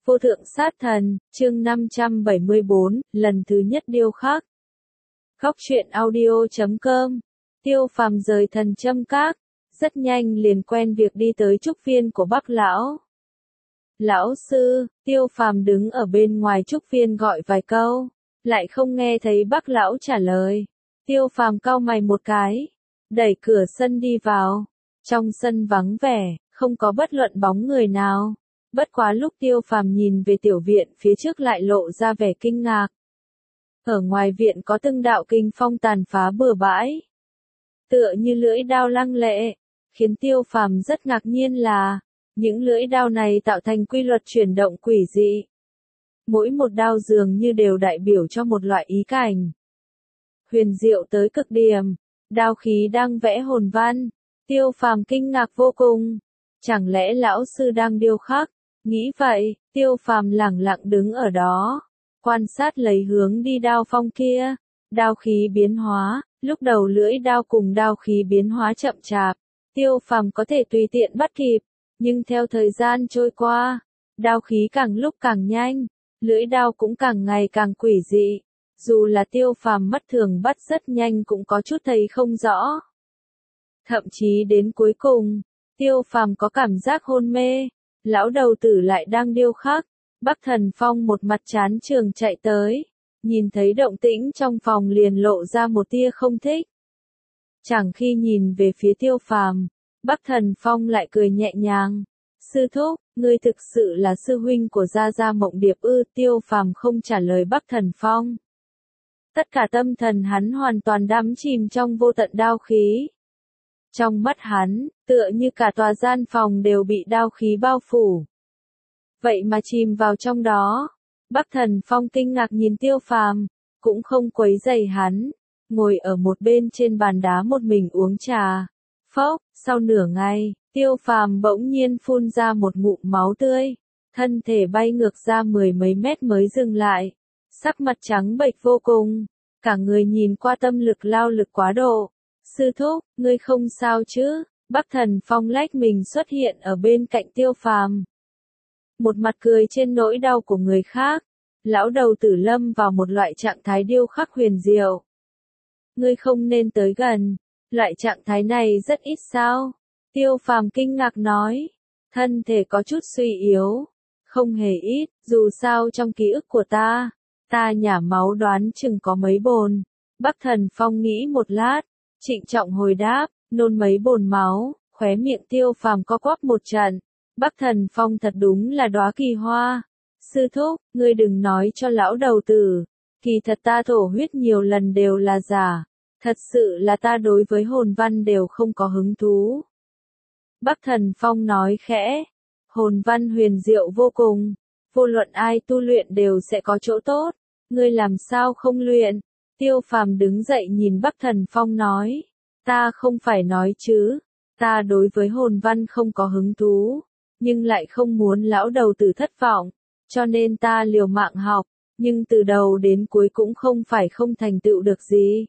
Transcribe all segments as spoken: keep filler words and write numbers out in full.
Vô thượng sát thần, chương năm trăm bảy mươi bốn, lần thứ nhất điêu khắc. Góc truyện audio chấm com. Tiêu Phàm rời Thần Châm Các, rất nhanh liền quen việc đi tới trúc viên của Bắc lão. Lão sư, Tiêu Phàm đứng ở bên ngoài trúc viên gọi vài câu, lại không nghe thấy Bắc lão trả lời. Tiêu Phàm cau mày một cái, đẩy cửa sân đi vào. Trong sân vắng vẻ, không có bất luận bóng người nào. Bất quá lúc Tiêu Phàm nhìn về tiểu viện phía trước lại lộ ra vẻ kinh ngạc. Ở ngoài viện có từng đạo kinh phong tàn phá bừa bãi, tựa như lưỡi đao lăng lệ, khiến Tiêu Phàm rất ngạc nhiên là, những lưỡi đao này tạo thành quy luật chuyển động quỷ dị. Mỗi một đao dường như đều đại biểu cho một loại ý cảnh. Huyền diệu tới cực điểm, đao khí đang vẽ hồn văn. Tiêu Phàm kinh ngạc vô cùng, chẳng lẽ lão sư đang điêu khắc? Nghĩ vậy, Tiêu Phàm lẳng lặng đứng ở đó, quan sát lấy hướng đi đao phong kia. Đao khí biến hóa, lúc đầu lưỡi đao cùng đao khí biến hóa chậm chạp, Tiêu Phàm có thể tùy tiện bắt kịp, nhưng theo thời gian trôi qua, đao khí càng lúc càng nhanh, lưỡi đao cũng càng ngày càng quỷ dị, dù là Tiêu Phàm mắt thường bắt rất nhanh cũng có chút thấy không rõ. Thậm chí đến cuối cùng, Tiêu Phàm có cảm giác hôn mê. Lão đầu tử lại đang điêu khắc. Bắc Thần Phong một mặt chán trường chạy tới, nhìn thấy động tĩnh trong phòng liền lộ ra một tia không thích. Chẳng khi nhìn về phía Tiêu Phàm, Bắc Thần Phong lại cười nhẹ nhàng. Sư thúc, ngươi thực sự là sư huynh của Gia Gia Mộng Điệp ư? Tiêu Phàm không trả lời Bắc Thần Phong. Tất cả tâm thần hắn hoàn toàn đắm chìm trong vô tận đao khí. Trong mắt hắn, tựa như cả tòa gian phòng đều bị đao khí bao phủ. Vậy mà chìm vào trong đó. Bắc Thần Phong kinh ngạc nhìn Tiêu Phàm, cũng không quấy rầy hắn, ngồi ở một bên trên bàn đá một mình uống trà. Phốc, sau nửa ngày, Tiêu Phàm bỗng nhiên phun ra một ngụm máu tươi, thân thể bay ngược ra mười mấy mét mới dừng lại, sắc mặt trắng bệch vô cùng, cả người nhìn qua tâm lực lao lực quá độ. Sư thúc, ngươi không sao chứ? Bắc Thần Phong lách mình xuất hiện ở bên cạnh Tiêu Phàm. Một mặt cười trên nỗi đau của người khác, lão đầu tử lâm vào một loại trạng thái điêu khắc huyền diệu. Ngươi không nên tới gần, loại trạng thái này rất ít sao? Tiêu Phàm kinh ngạc nói, thân thể có chút suy yếu, không hề ít, dù sao trong ký ức của ta, ta nhả máu đoán chừng có mấy bồn. Bắc Thần Phong nghĩ một lát, trịnh trọng hồi đáp, nôn mấy bồn máu, khóe miệng Tiêu Phàm co quắp một trận. Bắc Thần Phong thật đúng là đóa kỳ hoa. Sư thúc, ngươi đừng nói cho lão đầu tử, kỳ thật ta thổ huyết nhiều lần đều là giả, thật sự là ta đối với hồn văn đều không có hứng thú. Bắc Thần Phong nói khẽ, hồn văn huyền diệu vô cùng, vô luận ai tu luyện đều sẽ có chỗ tốt, ngươi làm sao không luyện? Tiêu Phàm đứng dậy nhìn Bắc Thần Phong nói, ta không phải nói chứ, ta đối với hồn văn không có hứng thú, nhưng lại không muốn lão đầu tử thất vọng, cho nên ta liều mạng học, nhưng từ đầu đến cuối cũng không phải không thành tựu được gì.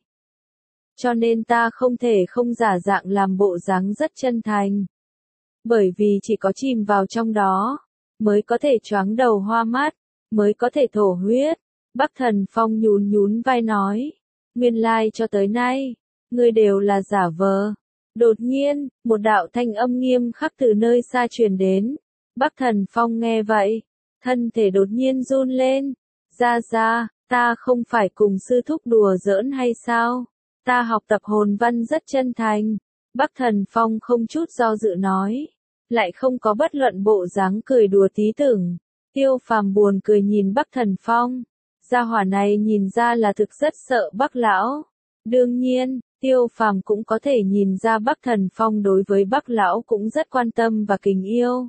Cho nên ta không thể không giả dạng làm bộ dáng rất chân thành. Bởi vì chỉ có chìm vào trong đó, mới có thể choáng đầu hoa mắt, mới có thể thổ huyết. Bắc Thần Phong nhún nhún vai nói, nguyên lai cho tới nay, ngươi đều là giả vờ. Đột nhiên, một đạo thanh âm nghiêm khắc từ nơi xa truyền đến. Bắc Thần Phong nghe vậy, thân thể đột nhiên run lên. Gia Gia, ta không phải cùng sư thúc đùa giỡn hay sao? Ta học tập hồn văn rất chân thành. Bắc Thần Phong không chút do dự nói, lại không có bất luận bộ dáng cười đùa tí tưởng. Tiêu Phàm buồn cười nhìn Bắc Thần Phong. Gia hỏa này nhìn ra là thực rất sợ Bắc lão. Đương nhiên, Tiêu Phàm cũng có thể nhìn ra Bắc Thần Phong đối với Bắc lão cũng rất quan tâm và kính yêu.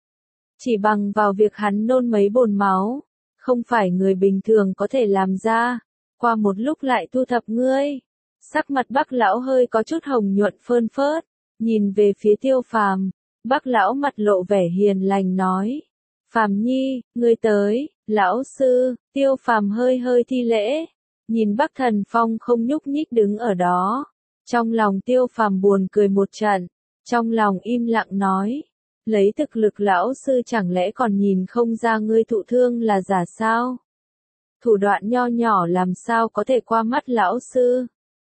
Chỉ bằng vào việc hắn nôn mấy bồn máu, không phải người bình thường có thể làm ra. Qua một lúc lại thu thập ngươi. Sắc mặt Bắc lão hơi có chút hồng nhuận phơn phớt, nhìn về phía Tiêu Phàm, Bắc lão mặt lộ vẻ hiền lành nói, Phàm nhi, ngươi tới. Lão sư. Tiêu Phàm hơi hơi thi lễ, nhìn Bắc Thần Phong không nhúc nhích đứng ở đó. Trong lòng Tiêu Phàm buồn cười một trận, trong lòng im lặng nói, Lấy thực lực lão sư chẳng lẽ còn nhìn không ra ngươi thụ thương là giả sao? Thủ đoạn nho nhỏ làm sao có thể qua mắt lão sư?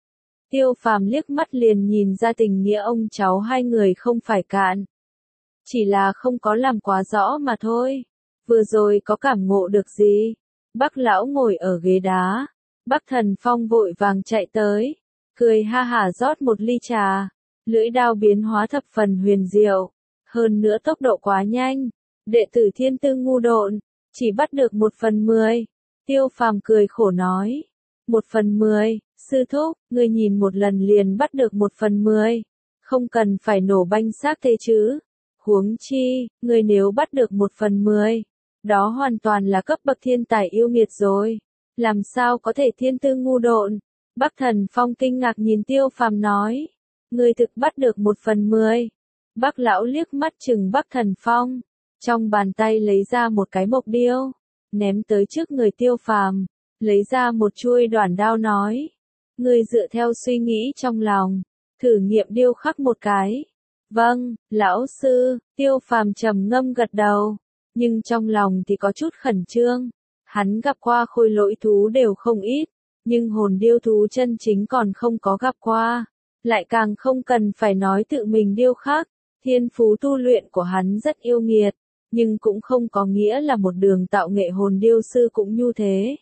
Tiêu Phàm liếc mắt liền nhìn ra tình nghĩa ông cháu hai người không phải cạn. Chỉ là không có làm quá rõ mà thôi. Vừa rồi có cảm ngộ được gì? Bác lão ngồi ở ghế đá. Bác Thần Phong vội vàng chạy tới. Cười ha hả rót một ly trà. Lưỡi đao biến hóa thập phần huyền diệu. Hơn nữa tốc độ quá nhanh. Đệ tử thiên tư ngu độn. Chỉ bắt được một phần mười. Tiêu Phàm cười khổ nói. Một phần mười, sư thúc, ngươi nhìn một lần liền bắt được một phần mười. Không cần phải nổ banh xác thế chứ. Huống chi, ngươi nếu bắt được một phần mười. Đó hoàn toàn là cấp bậc thiên tài yêu nghiệt rồi. Làm sao có thể thiên tư ngu độn? Bác Thần Phong kinh ngạc nhìn Tiêu Phàm nói. Ngươi thực bắt được một phần mười. Bác lão liếc mắt chừng Bác Thần Phong. Trong bàn tay lấy ra một cái mộc điêu. Ném tới trước người Tiêu Phàm. Lấy ra một chuôi đoản đao nói. Ngươi dựa theo suy nghĩ trong lòng. Thử nghiệm điêu khắc một cái. Vâng, lão sư, Tiêu Phàm trầm ngâm gật đầu. Nhưng trong lòng thì có chút khẩn trương. Hắn gặp qua khôi lỗi thú đều không ít. Nhưng hồn điêu thú chân chính còn không có gặp qua. Lại càng không cần phải nói tự mình điêu khắc. Thiên phú tu luyện của hắn rất yêu nghiệt. Nhưng cũng không có nghĩa là một đường tạo nghệ hồn điêu sư cũng như thế.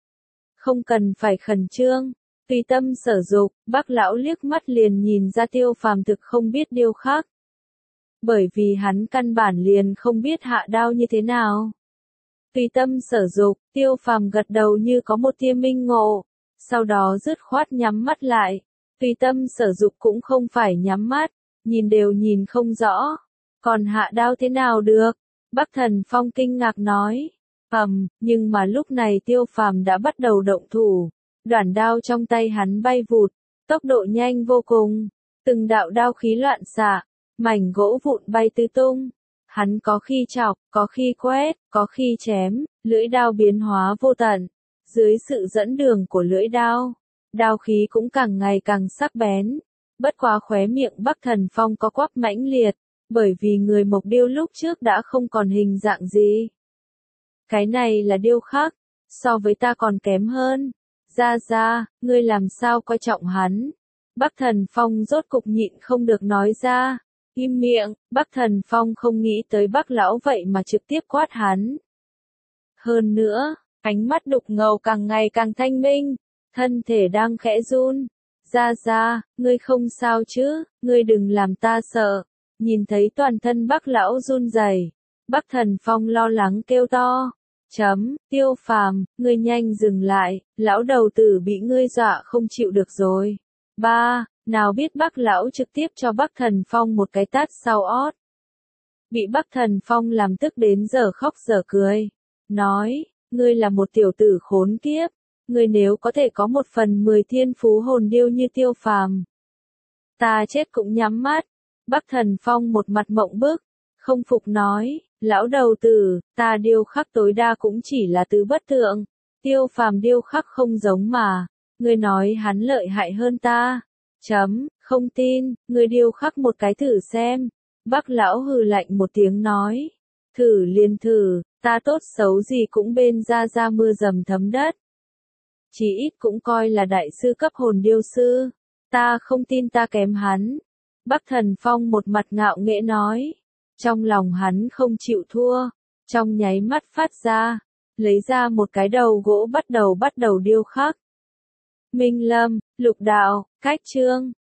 Không cần phải khẩn trương. Tùy tâm sở dục, bác lão liếc mắt liền nhìn ra Tiêu Phàm thực không biết điêu khắc. Bởi vì hắn căn bản liền không biết hạ đao như thế nào. Tùy tâm sở dục, Tiêu Phàm gật đầu như có một tia minh ngộ. Sau đó dứt khoát nhắm mắt lại. Tùy tâm sở dục cũng không phải nhắm mắt. Nhìn đều nhìn không rõ. Còn hạ đao thế nào được? Bác Thần Phong kinh ngạc nói. Ầm, nhưng mà lúc này Tiêu Phàm đã bắt đầu động thủ. Đoản đao trong tay hắn bay vụt, tốc độ nhanh vô cùng. Từng đạo đao khí loạn xạ, mảnh gỗ vụn bay tứ tung. Hắn có khi chọc, có khi quét, có khi chém, lưỡi đao biến hóa vô tận. Dưới sự dẫn đường của lưỡi đao, đao khí cũng càng ngày càng sắc bén. Bất quá khóe miệng Bác Thần Phong có quắp mãnh liệt, bởi vì người mộc điêu lúc trước đã không còn hình dạng gì. Cái này là điêu khắc, so với ta còn kém hơn. Ra ra, ngươi làm sao coi trọng hắn? Bác Thần Phong rốt cục nhịn không được nói ra. Im miệng, Bác Thần Phong không nghĩ tới bác lão vậy mà trực tiếp quát hắn. Hơn nữa, ánh mắt đục ngầu càng ngày càng thanh minh, thân thể đang khẽ run. Ra ra, ngươi không sao chứ, ngươi đừng làm ta sợ. Nhìn thấy toàn thân bác lão run rẩy, Bác Thần Phong lo lắng kêu to. Chấm, Tiêu Phàm, ngươi nhanh dừng lại, lão đầu tử bị ngươi dọa không chịu được rồi. Ba, nào biết bác lão trực tiếp cho Bác Thần Phong một cái tát sau ót. Bị Bác Thần Phong làm tức đến giờ khóc giờ cười. Nói, ngươi là một tiểu tử khốn kiếp, ngươi nếu có thể có một phần mười thiên phú hồn điêu như Tiêu Phàm. Ta chết cũng nhắm mắt. Bác Thần Phong một mặt mộng bức, không phục nói. Lão đầu tử, ta điêu khắc tối đa cũng chỉ là tứ bất tượng. Tiêu Phàm điêu khắc không giống mà. Ngươi nói hắn lợi hại hơn ta. Chấm, không tin, ngươi điêu khắc một cái thử xem. Bác lão hừ lạnh một tiếng nói. Thử liền thử, ta tốt xấu gì cũng bên ra ra mưa dầm thấm đất. Chỉ ít cũng coi là đại sư cấp hồn điêu sư. Ta không tin ta kém hắn. Bác Thần Phong một mặt ngạo nghễ nói. Trong lòng hắn không chịu thua, trong nháy mắt phát ra, lấy ra một cái đầu gỗ bắt đầu bắt đầu điêu khắc. Minh Lâm, Lục Đạo, Cách Chương.